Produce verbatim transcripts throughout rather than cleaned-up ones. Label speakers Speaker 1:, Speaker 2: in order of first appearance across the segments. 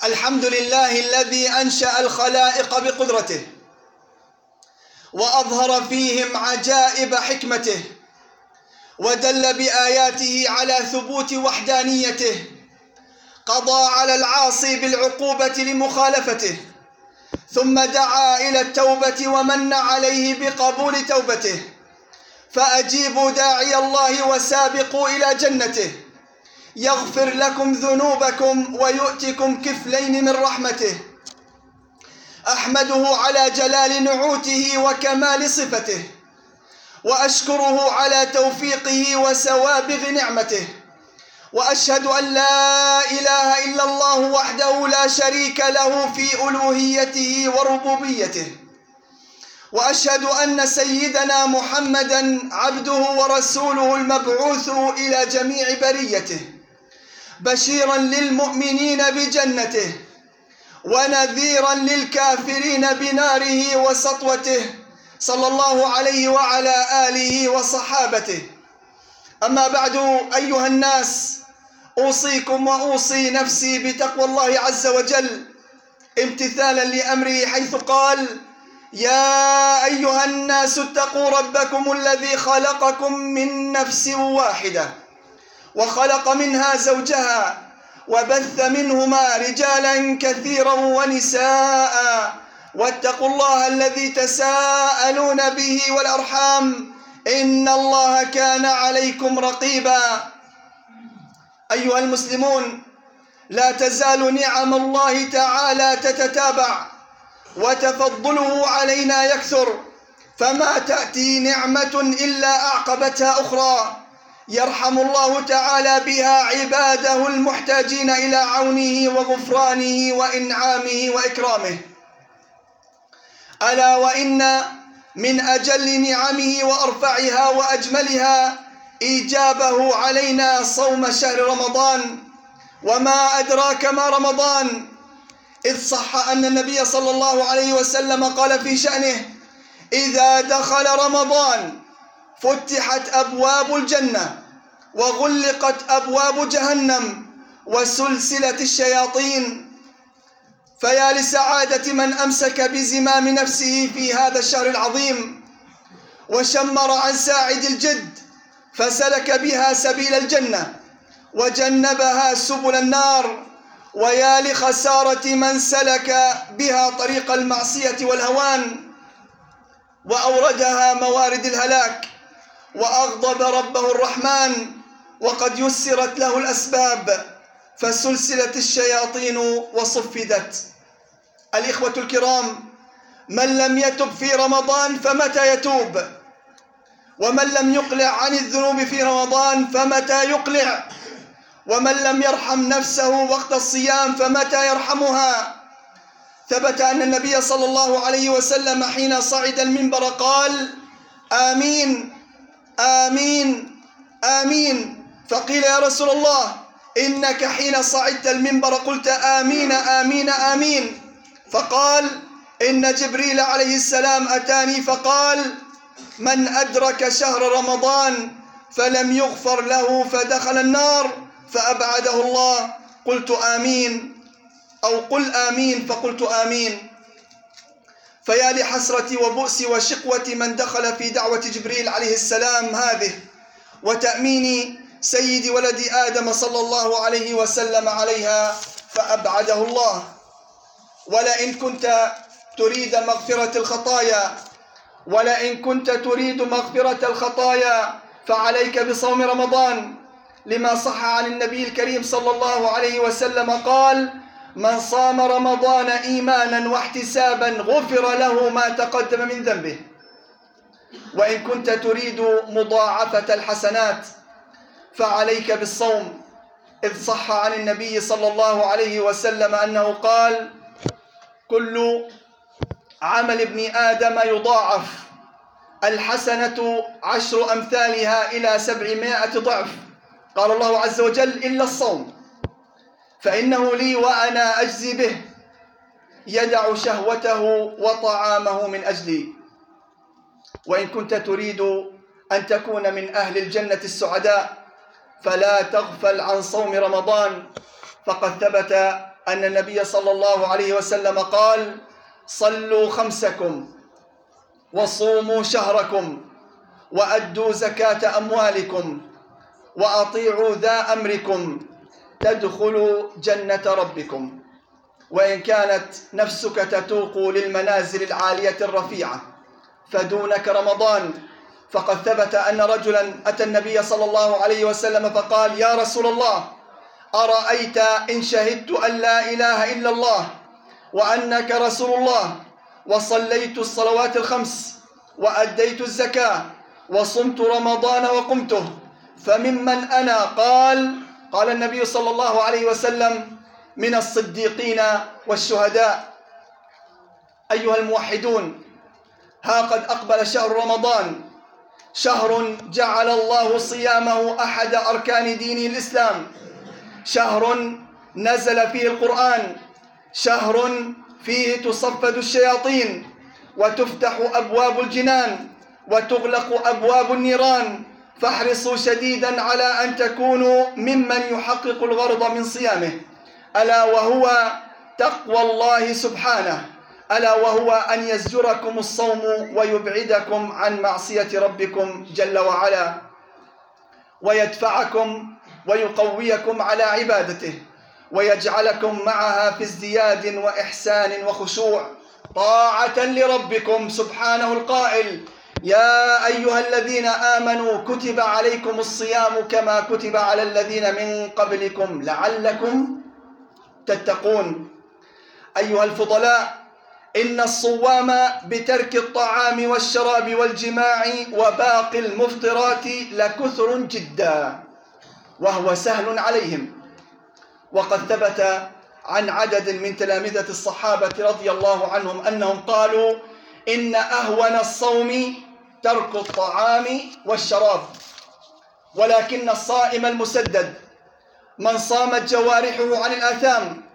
Speaker 1: الحمد لله الذي أنشأ الخلائق بقدرته وأظهر فيهم عجائب حكمته، ودل بآياته على ثبوت وحدانيته، قضى على العاصي بالعقوبة لمخالفته، ثم دعا إلى التوبة ومن عليه بقبول توبته. فأجيبوا داعي الله وسابقوا إلى جنته، يغفر لكم ذنوبكم ويؤتكم كفلين من رحمته. أحمده على جلال نعوته وكمال صفته، وأشكره على توفيقه وسوابغ نعمته، وأشهد أن لا إله إلا الله وحده لا شريك له في ألوهيته وربوبيته، وأشهد أن سيدنا محمدًا عبده ورسوله المبعوث إلى جميع بريته، بشيرًا للمؤمنين بجنته ونذيرًا للكافرين بناره وسطوته، صلى الله عليه وعلى آله وصحابته. أما بعد، أيها الناس، أوصيكم وأوصي نفسي بتقوى الله عز وجل، امتثالا لأمره، حيث قال: يا أيها الناس اتقوا ربكم الذي خلقكم من نفس واحدة وخلق منها زوجها وبث منهما رجالا كثيرا ونساء، واتقوا الله الذي تساءلون به والأرحام، إن الله كان عليكم رقيبا. أيها المسلمون، لا تزال نعم الله تعالى تتتابع وتفضله علينا يكثر، فما تأتي نعمة إلا أعقبتها أخرى يرحم الله تعالى بها عباده المحتاجين إلى عونه وغفرانه وإنعامه وإكرامه. ألا وإن من أجل نعمه وأرفعها وأجملها إيجابه علينا صوم شهر رمضان، وما أدراك ما رمضان، إذ صح أن النبي صلى الله عليه وسلم قال في شأنه: إذا دخل رمضان فتحت أبواب الجنة وغلقت أبواب جهنم وسلسلة الشياطين. فيا لسعادة من أمسك بزمام نفسه في هذا الشهر العظيم وشمر عن ساعد الجد فسلك بها سبيل الجنة وجنبها سبل النار. ويا لخسارة من سلك بها طريق المعصية والهوان وأوردها موارد الهلاك وأغضب ربه الرحمن، وقد يسرت له الأسباب فسلسلت الشياطين وصفدت. الإخوة الكرام، من لم يتب في رمضان فمتى يتوب؟ ومن لم يقلع عن الذنوب في رمضان فمتى يقلع؟ ومن لم يرحم نفسه وقت الصيام فمتى يرحمها؟ ثبت أن النبي صلى الله عليه وسلم حين صعد المنبر قال: آمين آمين آمين. فقيل: يا رسول الله، إنك حين صعدت المنبر قلت آمين آمين آمين. فقال: إن جبريل عليه السلام أتاني فقال: من أدرك شهر رمضان فلم يغفر له فدخل النار فأبعده الله. قلت آمين، أو قل آمين، فقلت آمين. فيا لحسرة وبؤس وشقوة من دخل في دعوة جبريل عليه السلام هذه وتأمين سيد ولد آدم صلى الله عليه وسلم عليها فأبعده الله. ولئن كنت تريد مغفرة الخطايا ولئن كنت تريد مغفرة الخطايا فعليك بصوم رمضان، لما صح عن النبي الكريم صلى الله عليه وسلم قال: من صام رمضان إيمانا واحتسابا غفر له ما تقدم من ذنبه. وإن كنت تريد مضاعفة الحسنات فعليك بالصوم، إذ صح عن النبي صلى الله عليه وسلم أنه قال: كل عمل ابن آدم يضاعف، الحسنة عشر أمثالها إلى سبعمائة ضعف. قال الله عز وجل: إلا الصوم فإنه لي وأنا أجزي به، يدع شهوته وطعامه من أجلي. وإن كنت تريد أن تكون من أهل الجنة السعداء فلا تغفل عن صوم رمضان، فقد ثبت أن النبي صلى الله عليه وسلم قال: صلوا خمسكم وصوموا شهركم وأدوا زكاة أموالكم وأطيعوا ذا أمركم تدخلوا جنة ربكم. وإن كانت نفسك تتوق للمنازل العالية الرفيعة فدونك رمضان، فقد ثبت أن رجلا أتى النبي صلى الله عليه وسلم فقال: يا رسول الله، أرأيت إن شهدت أن لا إله إلا الله وأنك رسول الله وصليت الصلوات الخمس وأديت الزكاة وصمت رمضان وقمته فممن أنا؟ قال قال النبي صلى الله عليه وسلم: من الصديقين والشهداء. أيها الموحدون، ها قد أقبل شهر رمضان، شهر جعل الله صيامه أحد أركان دين الإسلام، شهر نزل فيه القرآن، شهر فيه تصفد الشياطين وتفتح أبواب الجنان وتغلق أبواب النيران، فاحرصوا شديدا على أن تكونوا ممن يحقق الغرض من صيامه، ألا وهو تقوى الله سبحانه، ألا وهو أن يزجركم الصوم ويبعدكم عن معصية ربكم جل وعلا ويدفعكم ويقويكم على عبادته ويجعلكم معها في ازدياد وإحسان وخشوع طاعة لربكم سبحانه القائل: يا أيها الذين آمنوا كتب عليكم الصيام كما كتب على الذين من قبلكم لعلكم تتقون. أيها الفضلاء، إن الصوام بترك الطعام والشراب والجماع وباقي المفطرات لكثر جدا، وهو سهل عليهم. وقد ثبت عن عدد من تلامذة الصحابة رضي الله عنهم أنهم قالوا: إن أهون الصوم ترك الطعام والشراب، ولكن الصائم المسدد من صامت جوارحه عن الآثام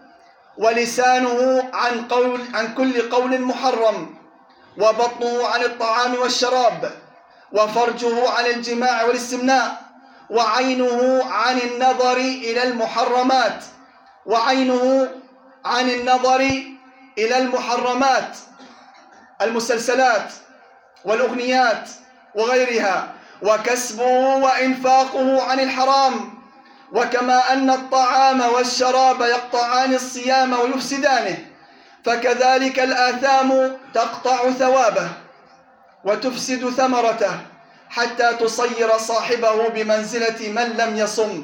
Speaker 1: ولسانه عن قول عن كل قول محرم وبطنه عن الطعام والشراب وفرجه عن الجماع والاستمناء وعينه عن النظر إلى المحرمات وعينه عن النظر إلى المحرمات المسلسلات والأغنيات وغيرها، وكسبه وإنفاقه عن الحرام. وكما أن الطعام والشراب يقطعان الصيام ويفسدانه، فكذلك الآثام تقطع ثوابه وتفسد ثمرته حتى تصير صاحبه بمنزلة من لم يصم.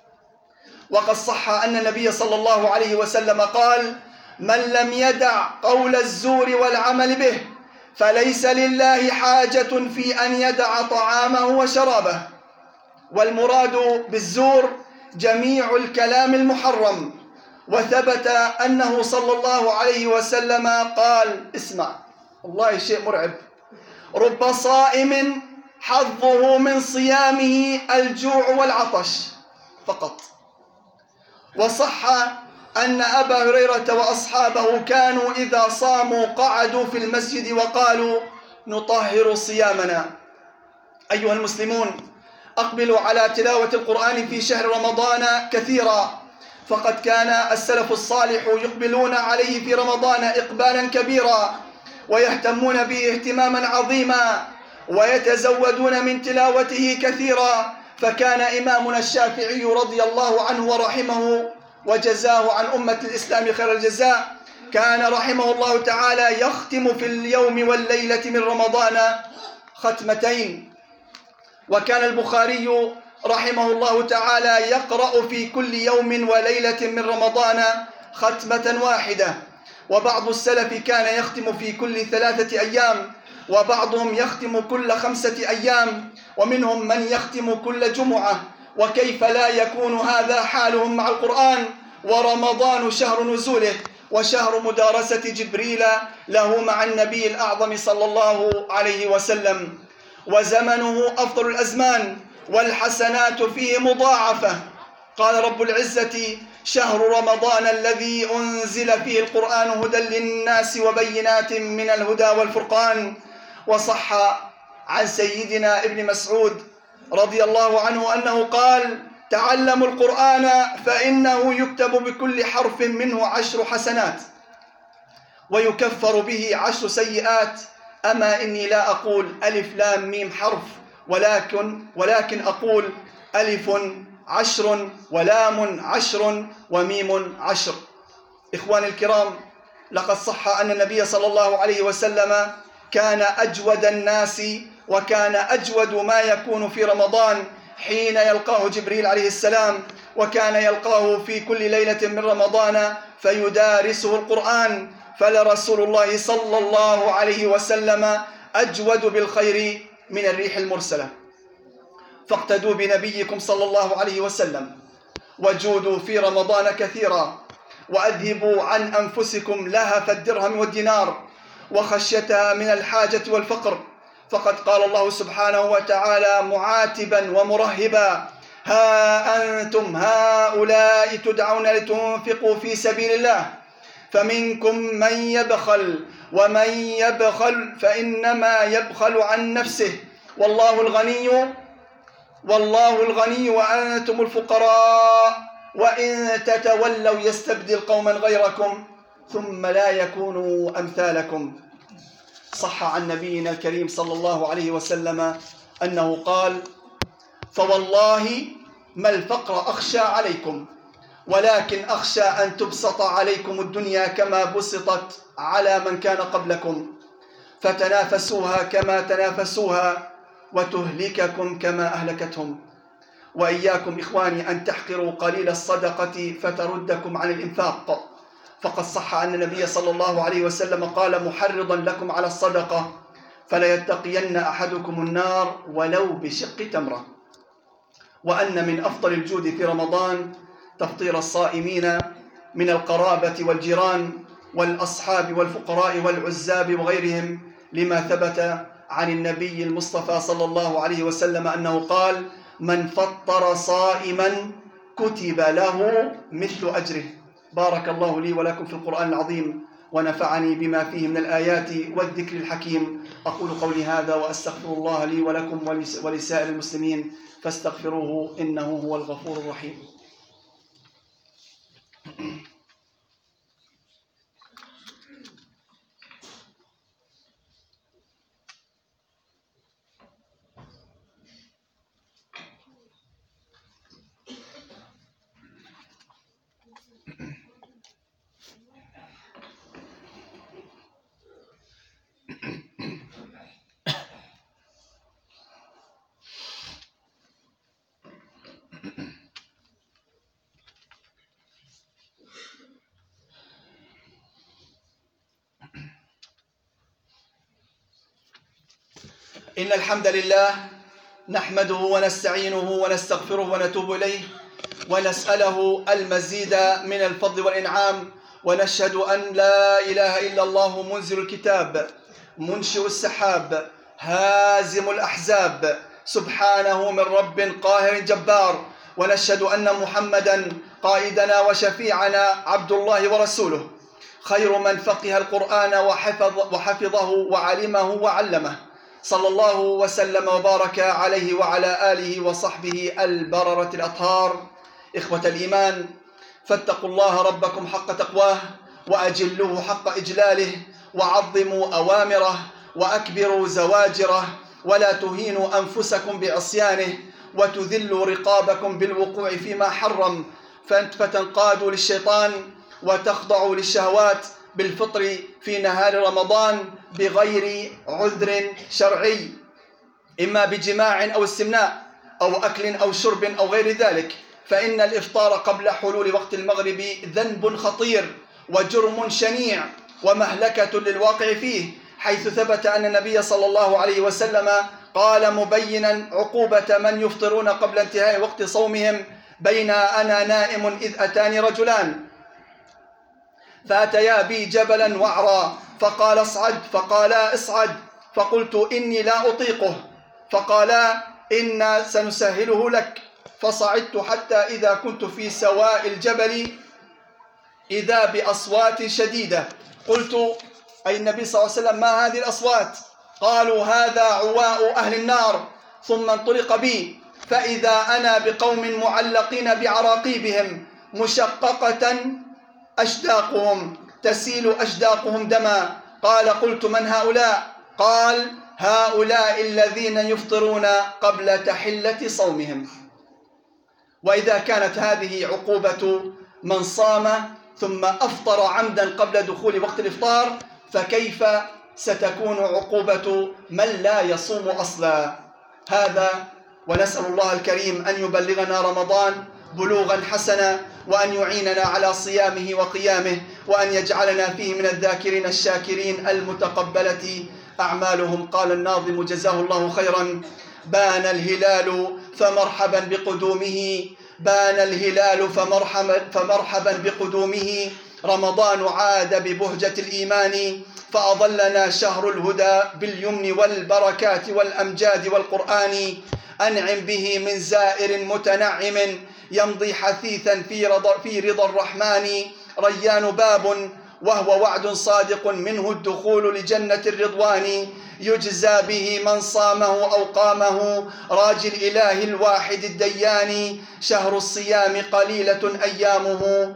Speaker 1: وقد صح أن النبي صلى الله عليه وسلم قال: من لم يدع قول الزور والعمل به فليس لله حاجة في أن يدع طعامه وشرابه. والمراد بالزور جميع الكلام المحرم. وثبت أنه صلى الله عليه وسلم قال: اسمع، والله شيء مرعب: رب صائم حظه من صيامه الجوع والعطش فقط. وصح أن أبا هريرة وأصحابه كانوا إذا صاموا قعدوا في المسجد وقالوا: نطهر صيامنا. أيها المسلمون، أقبلوا على تلاوة القرآن في شهر رمضان كثيرا، فقد كان السلف الصالح يقبلون عليه في رمضان إقبالا كبيرا ويهتمون به اهتماما عظيما ويتزودون من تلاوته كثيرا. فكان إمامنا الشافعي رضي الله عنه ورحمه وجزاه عن أمة الإسلام خير الجزاء، كان رحمه الله تعالى يختم في اليوم والليلة من رمضان ختمتين. وكان البخاري رحمه الله تعالى يقرأ في كل يوم وليلة من رمضان ختمة واحدة. وبعض السلف كان يختم في كل ثلاثة أيام، وبعضهم يختم كل خمسة أيام، ومنهم من يختم كل جمعة. وكيف لا يكون هذا حالهم مع القرآن ورمضان شهر نزوله وشهر مدارسة جبريل له مع النبي الأعظم صلى الله عليه وسلم، وزمنه أفضل الأزمان والحسنات فيه مضاعفة. قال رب العزة: شهر رمضان الذي أنزل فيه القرآن هدى للناس وبينات من الهدى والفرقان. وصح عن سيدنا ابن مسعود رضي الله عنه أنه قال: تعلموا القرآن فإنه يكتب بكل حرف منه عشر حسنات ويكفر به عشر سيئات. أما إني لا أقول ألف لام ميم حرف، ولكن ولكن أقول ألف عشر ولام عشر وميم عشر. إخواني الكرام، لقد صح أن النبي صلى الله عليه وسلم كان أجود الناس، وكان أجود ما يكون في رمضان حين يلقاه جبريل عليه السلام، وكان يلقاه في كل ليلة من رمضان فيدارسه القرآن. فلرسول الله صلى الله عليه وسلم أجود بالخير من الريح المرسلة. فاقتدوا بنبيكم صلى الله عليه وسلم، وجودوا في رمضان كثيرا، وأذهبوا عن أنفسكم لهف الدرهم والدينار وخشيتها من الحاجة والفقر. فقد قال الله سبحانه وتعالى معاتبا ومرهبا: ها أنتم هؤلاء تدعون لتنفقوا في سبيل الله فمنكم من يبخل ومن يبخل فإنما يبخل عن نفسه والله الغني والله الغني وأنتم الفقراء وإن تتولوا يستبدل قوما غيركم ثم لا يكونوا أمثالكم. صح عن نبينا الكريم صلى الله عليه وسلم أنه قال: فوالله ما الفقر أخشى عليكم ولكن أخشى أن تبسط عليكم الدنيا كما بسطت على من كان قبلكم، فتنافسوها كما تنافسوها وتهلككم كما أهلكتهم. وإياكم إخواني أن تحقروا قليل الصدقة فتردكم عن الإنفاق، فقد صح أن النبي صلى الله عليه وسلم قال محرضا لكم على الصدقة: فلا يتقين أحدكم النار ولو بشق تمرة. وأن من أفضل الجود في رمضان تفطير الصائمين من القرابة والجيران والأصحاب والفقراء والعزاب وغيرهم، لما ثبت عن النبي المصطفى صلى الله عليه وسلم أنه قال: من فطر صائما كتب له مثل أجره. بارك الله لي ولكم في القرآن العظيم ونفعني بما فيه من الآيات والذكر الحكيم. أقول قولي هذا وأستغفر الله لي ولكم ولسائر المسلمين فاستغفروه إنه هو الغفور الرحيم. إن الحمد لله نحمده ونستعينه ونستغفره ونتوب إليه ونسأله المزيد من الفضل والإنعام، ونشهد أن لا إله إلا الله منزل الكتاب منشئ السحاب هازم الأحزاب سبحانه من رب قاهر جبار. ونشهد أن محمدا قائدنا وشفيعنا عبد الله ورسوله، خير من فقه القرآن وحفظ وحفظه وعلمه وعلمه، صلى الله وسلم وبارك عليه وعلى آله وصحبه البررة الأطهار. إخوة الإيمان، فاتقوا الله ربكم حق تقواه وأجلوه حق إجلاله، وعظموا أوامره وأكبروا زواجره، ولا تهينوا أنفسكم بعصيانه وتذلوا رقابكم بالوقوع فيما حرم، فتنقادوا للشيطان وتخضعوا للشهوات بالفطر في نهار رمضان بغير عذر شرعي، إما بجماع أو استمناء أو أكل أو شرب أو غير ذلك. فإن الإفطار قبل حلول وقت المغرب ذنب خطير وجرم شنيع ومهلكة للواقع فيه، حيث ثبت أن النبي صلى الله عليه وسلم قال مبينا عقوبة من يفطرون قبل انتهاء وقت صومهم: بين أنا نائم إذ أتاني رجلان فأتيا بي جبلا وعرا فقال اصعد فقالا اصعد فقلت إني لا أطيقه فقالا إنا سنسهله لك، فصعدت حتى إذا كنت في سواء الجبل إذا بأصوات شديدة، قلت أي النبي صلى الله عليه وسلم: ما هذه الأصوات؟ قالوا: هذا عواء أهل النار. ثم انطلق بي فإذا أنا بقوم معلقين بعراقيبهم مشققة أشداقهم تسيل أشداقهم دما. قال: قلت: من هؤلاء؟ قال: هؤلاء الذين يفطرون قبل تحلة صومهم. وإذا كانت هذه عقوبة من صام ثم أفطر عمدا قبل دخول وقت الإفطار، فكيف ستكون عقوبة من لا يصوم أصلا؟ هذا، ونسأل الله الكريم أن يبلغنا رمضان بلوغا حسنا، وأن يعيننا على صيامه وقيامه، وأن يجعلنا فيه من الذاكرين الشاكرين المتقبلة أعمالهم. قال الناظم جزاه الله خيرا: بان الهلال فمرحبا بقدومه، بان الهلال فمرحبا, فمرحبا بقدومه، رمضان عاد ببهجة الإيمان، فأظلنا شهر الهدى باليمن والبركات والأمجاد والقرآن. أنعم به من زائر متنعم، يمضي حثيثا في رضا, في رضا الرحمن. ريان باب وهو وعد صادق منه الدخول لجنة الرضوان، يجزى به من صامه أو قامه، راجي الإله الواحد الديان. شهر الصيام قليلة أيامه،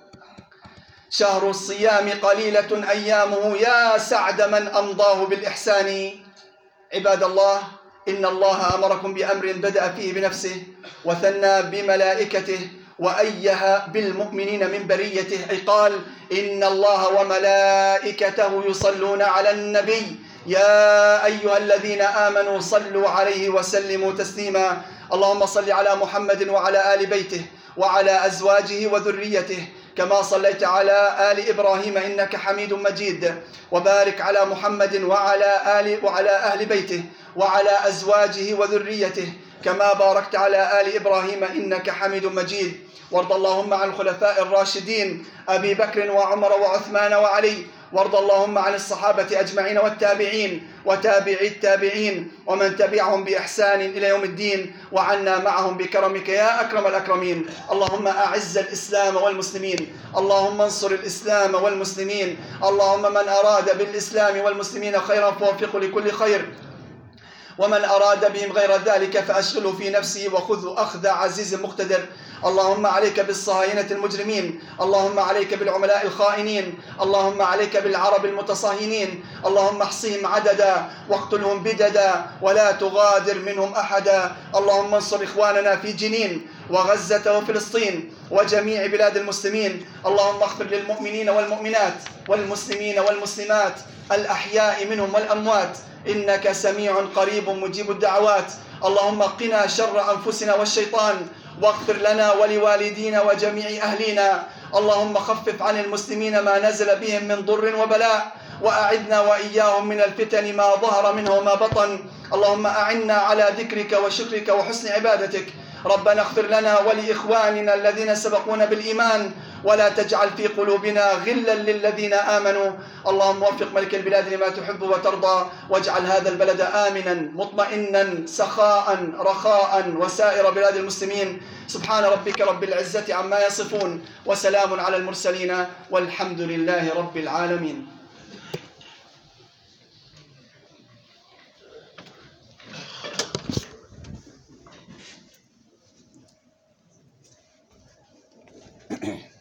Speaker 1: شهر الصيام قليلة أيامه، يا سعد من أمضاه بالإحسان. عباد الله، إن الله أمركم بأمر بدأ فيه بنفسه وثنى بملائكته وأيه بالمؤمنين من بريته، أي قال: إن الله وملائكته يصلون على النبي يا أيها الذين آمنوا صلوا عليه وسلموا تسليما. اللهم صل على محمد وعلى آل بيته وعلى أزواجه وذريته كما صليت على آل إبراهيم إنك حميد مجيد، وبارك على محمد وعلى آل وعلى أهل بيته وعلى أزواجه وذريته كما باركت على آل إبراهيم إنك حميد مجيد. وارض اللهم عن الخلفاء الراشدين أبي بكر وعمر وعثمان وعلي، وارض اللهم عن الصحابة أجمعين والتابعين وتابعي التابعين ومن تبعهم بإحسان إلى يوم الدين، وعنا معهم بكرمك يا أكرم الأكرمين. اللهم أعز الإسلام والمسلمين، اللهم انصر الإسلام والمسلمين، اللهم من أراد بالإسلام والمسلمين خيرا فوفقه لكل خير، ومن أراد بهم غير ذلك فأشغله في نفسه وخذه أخذ عزيز مقتدر. اللهم عليك بالصهاينة المجرمين، اللهم عليك بالعملاء الخائنين، اللهم عليك بالعرب المتصهينين، اللهم احصهم عددا واقتلهم بددا ولا تغادر منهم أحدا. اللهم انصر إخواننا في جنين وغزة وفلسطين وجميع بلاد المسلمين. اللهم اغفر للمؤمنين والمؤمنات والمسلمين والمسلمات الأحياء منهم والأموات، إنك سميع قريب مجيب الدعوات. اللهم قنا شر أنفسنا والشيطان، واغفر لنا ولوالدينا وجميع أهلنا. اللهم خفف عن المسلمين ما نزل بهم من ضر وبلاء، وأعذنا وإياهم من الفتن ما ظهر منه وما بطن. اللهم أعنا على ذكرك وشكرك وحسن عبادتك. ربنا اغفر لنا ولإخواننا الذين سبقونا بالإيمان، ولا تجعل في قلوبنا غلا للذين آمنوا. اللهم وفق ملك البلاد لما تحب وترضى، واجعل هذا البلد آمنا مطمئنا سخاء رخاء وسائر بلاد المسلمين. سبحان ربك رب العزة عما يصفون، وسلام على المرسلين، والحمد لله رب العالمين.
Speaker 2: Okay.